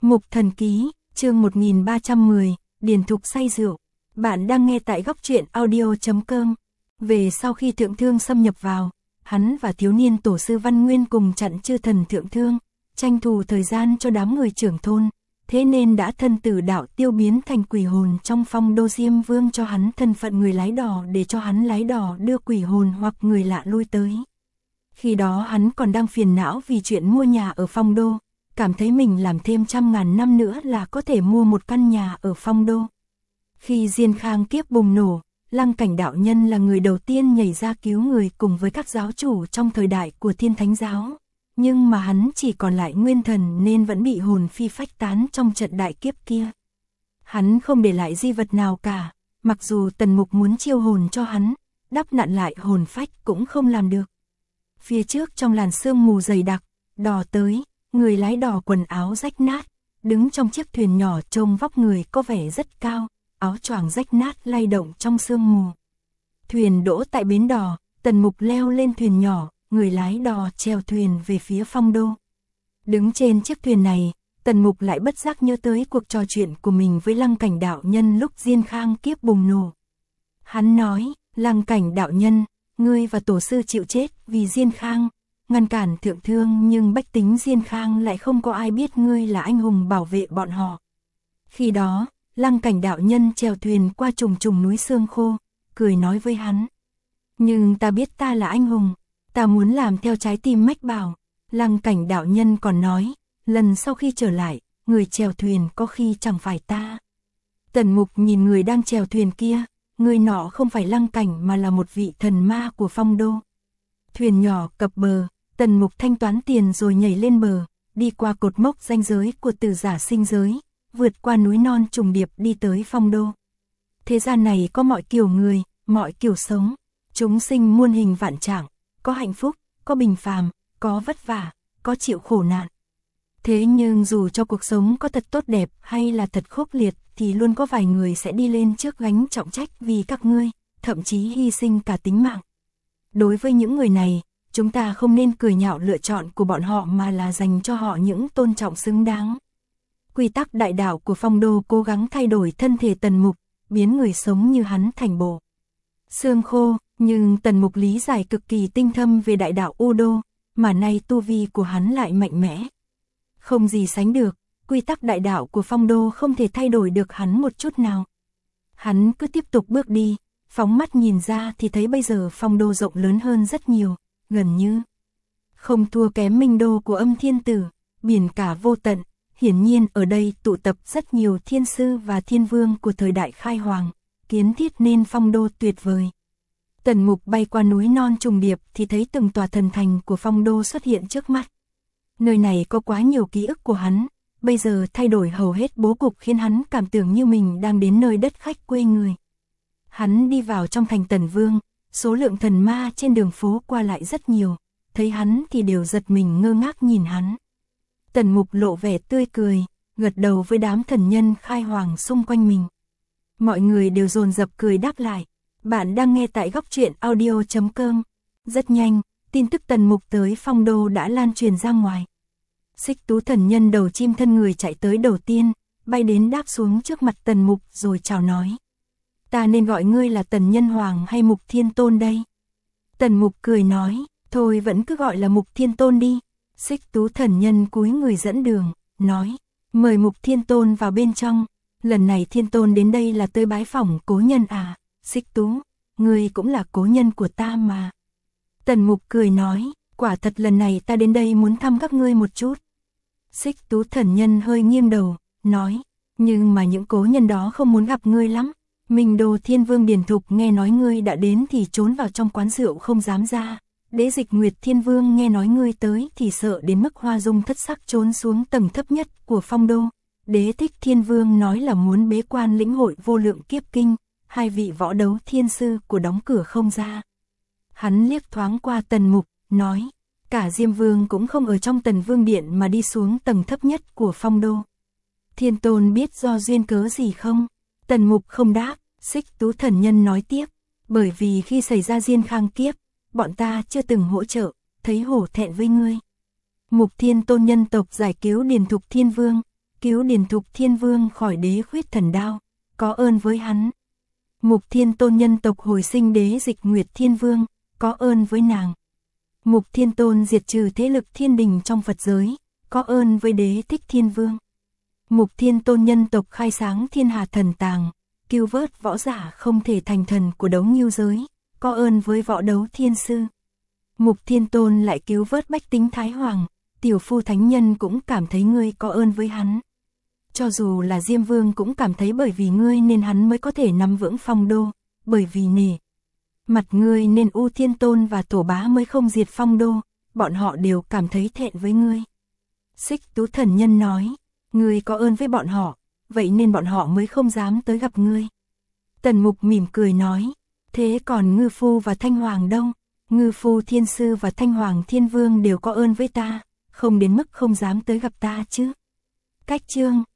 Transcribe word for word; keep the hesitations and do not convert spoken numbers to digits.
Mục Thần Ký, chương một nghìn ba trăm mười, Điền Thục say rượu. Bạn đang nghe tại góc truyện audio chấm com. Về sau khi Thượng Thương xâm nhập vào, hắn và thiếu niên tổ sư Văn Nguyên cùng chặn chư thần Thượng Thương, tranh thủ thời gian cho đám người trưởng thôn, thế nên đã thân tử đạo tiêu biến thành quỷ hồn trong Phong Đô. Diêm Vương cho hắn thân phận người lái đò để cho hắn lái đò đưa quỷ hồn hoặc người lạ lui tới. Khi đó hắn còn đang phiền não vì chuyện mua nhà ở Phong Đô, cảm thấy mình làm thêm trăm ngàn năm nữa là có thể mua một căn nhà ở Phong Đô. Khi Diên Khang kiếp bùng nổ, Lăng Cảnh đạo nhân là người đầu tiên nhảy ra cứu người cùng với các giáo chủ trong thời đại của Thiên Thánh giáo. Nhưng mà hắn chỉ còn lại nguyên thần nên vẫn bị hồn phi phách tán trong trận đại kiếp kia. Hắn không để lại di vật nào cả, mặc dù Tần Mục muốn chiêu hồn cho hắn, đắp nặn lại hồn phách cũng không làm được. Phía trước trong làn sương mù dày đặc, đò tới, người lái đò quần áo rách nát, đứng trong chiếc thuyền nhỏ trông vóc người có vẻ rất cao, áo choàng rách nát lay động trong sương mù. Thuyền đỗ tại bến đò, Tần Mục leo lên thuyền nhỏ, người lái đò chèo thuyền về phía Phong Đô. Đứng trên chiếc thuyền này, Tần Mục lại bất giác nhớ tới cuộc trò chuyện của mình với Lăng Cảnh đạo nhân lúc Diên Khang kiếp bùng nổ. Hắn nói, Lăng Cảnh đạo nhân, ngươi và tổ sư chịu chết vì Diên Khang, ngăn cản Thượng Thương, nhưng bách tính Diên Khang lại không có ai biết ngươi là anh hùng bảo vệ bọn họ. Khi đó, Lăng Cảnh đạo nhân chèo thuyền qua trùng trùng núi xương khô, cười nói với hắn. Nhưng ta biết ta là anh hùng, ta muốn làm theo trái tim mách bảo. Lăng Cảnh đạo nhân còn nói, lần sau khi trở lại, người chèo thuyền có khi chẳng phải ta. Tần Mục nhìn người đang chèo thuyền kia, người nọ không phải Lăng Cảnh mà là một vị thần ma của Phong Đô. Thuyền nhỏ cập bờ, Tần Mục thanh toán tiền rồi nhảy lên bờ, đi qua cột mốc ranh giới của Tử Giả Sinh Giới, vượt qua núi non trùng điệp đi tới Phong Đô. Thế gian này có mọi kiểu người, mọi kiểu sống, chúng sinh muôn hình vạn trạng, có hạnh phúc, có bình phàm, có vất vả, có chịu khổ nạn. Thế nhưng dù cho cuộc sống có thật tốt đẹp hay là thật khốc liệt thì luôn có vài người sẽ đi lên trước gánh trọng trách vì các ngươi, thậm chí hy sinh cả tính mạng. Đối với những người này, chúng ta không nên cười nhạo lựa chọn của bọn họ mà là dành cho họ những tôn trọng xứng đáng. Quy tắc đại đạo của Phong Đô cố gắng thay đổi thân thể Tần Mục, biến người sống như hắn thành bộ xương khô, nhưng Tần Mục lý giải cực kỳ tinh thâm về đại đạo U Đô, mà nay tu vi của hắn lại mạnh mẽ. Không gì sánh được, quy tắc đại đạo của Phong Đô không thể thay đổi được hắn một chút nào. Hắn cứ tiếp tục bước đi, phóng mắt nhìn ra thì thấy bây giờ Phong Đô rộng lớn hơn rất nhiều, gần như không thua kém Minh Đô của Âm Thiên Tử, biển cả vô tận. Hiển nhiên ở đây tụ tập rất nhiều thiên sư và thiên vương của thời đại khai hoàng, kiến thiết nên Phong Đô tuyệt vời. Tần Mục bay qua núi non trùng điệp thì thấy từng tòa thần thành của Phong Đô xuất hiện trước mắt. Nơi này có quá nhiều ký ức của hắn, bây giờ thay đổi hầu hết bố cục khiến hắn cảm tưởng như mình đang đến nơi đất khách quê người. Hắn đi vào trong thành Tần Vương, số lượng thần ma trên đường phố qua lại rất nhiều, thấy hắn thì đều giật mình ngơ ngác nhìn hắn. Tần Mục lộ vẻ tươi cười, gật đầu với đám thần nhân khai hoàng xung quanh mình. Mọi người đều dồn dập cười đáp lại. Bạn đang nghe tại góc truyện audio chấm com. Rất nhanh, tin tức Tần Mục tới Phong Đô đã lan truyền ra ngoài. Xích Tú thần nhân đầu chim thân người chạy tới đầu tiên, bay đến đáp xuống trước mặt Tần Mục rồi chào nói. Ta nên gọi ngươi là Tần Nhân Hoàng hay Mục Thiên Tôn đây? Tần Mục cười nói, thôi vẫn cứ gọi là Mục Thiên Tôn đi. Xích Tú thần nhân cúi người dẫn đường, nói, mời Mục Thiên Tôn vào bên trong, lần này Thiên Tôn đến đây là tới bái phỏng cố nhân à? Xích Tú, ngươi cũng là cố nhân của ta mà. Tần Mục cười nói, quả thật lần này ta đến đây muốn thăm các ngươi một chút. Xích Tú thần nhân hơi nghiêng đầu, nói, nhưng mà những cố nhân đó không muốn gặp ngươi lắm. Minh Đô Thiên Vương Điền Thục nghe nói ngươi đã đến thì trốn vào trong quán rượu không dám ra. Đế Dịch Nguyệt Thiên Vương nghe nói ngươi tới thì sợ đến mức hoa dung thất sắc trốn xuống tầng thấp nhất của Phong Đô. Đế Thích Thiên Vương nói là muốn bế quan lĩnh hội vô lượng kiếp kinh, hai vị võ đấu thiên sư của đóng cửa không ra. Hắn liếc thoáng qua Tần Mục, nói, cả Diêm Vương cũng không ở trong Tần Vương Điện mà đi xuống tầng thấp nhất của Phong Đô. Thiên Tôn biết do duyên cớ gì không? Tần Mục không đáp. Xích Tú thần nhân nói tiếp, bởi vì khi xảy ra Diên Khang kiếp, bọn ta chưa từng hỗ trợ, thấy hổ thẹn với ngươi. Mục Thiên Tôn nhân tộc giải cứu Điền Thục Thiên Vương, cứu Điền Thục Thiên Vương khỏi đế khuyết thần đao, có ơn với hắn. Mục Thiên Tôn nhân tộc hồi sinh đế Dịch Nguyệt Thiên Vương, có ơn với nàng. Mục Thiên Tôn diệt trừ thế lực thiên đình trong Phật giới, có ơn với đế Thích Thiên Vương. Mục Thiên Tôn nhân tộc khai sáng thiên hà thần tàng, cứu vớt võ giả không thể thành thần của đấu ngưu giới, có ơn với võ đấu thiên sư. Mục Thiên Tôn lại cứu vớt bách tính Thái Hoàng, tiểu phu thánh nhân cũng cảm thấy ngươi có ơn với hắn. Cho dù là Diêm Vương cũng cảm thấy bởi vì ngươi nên hắn mới có thể nắm vững Phong Đô, bởi vì nể mặt ngươi nên U Thiên Tôn và Tổ Bá mới không diệt Phong Đô, bọn họ đều cảm thấy thẹn với ngươi. Xích Tú Thần Nhân nói, ngươi có ơn với bọn họ, vậy nên bọn họ mới không dám tới gặp ngươi. Tần Mục mỉm cười nói, thế còn Ngư Phu và Thanh Hoàng đâu? Ngư Phu Thiên Sư và Thanh Hoàng Thiên Vương đều có ơn với ta, không đến mức không dám tới gặp ta chứ. Cách chương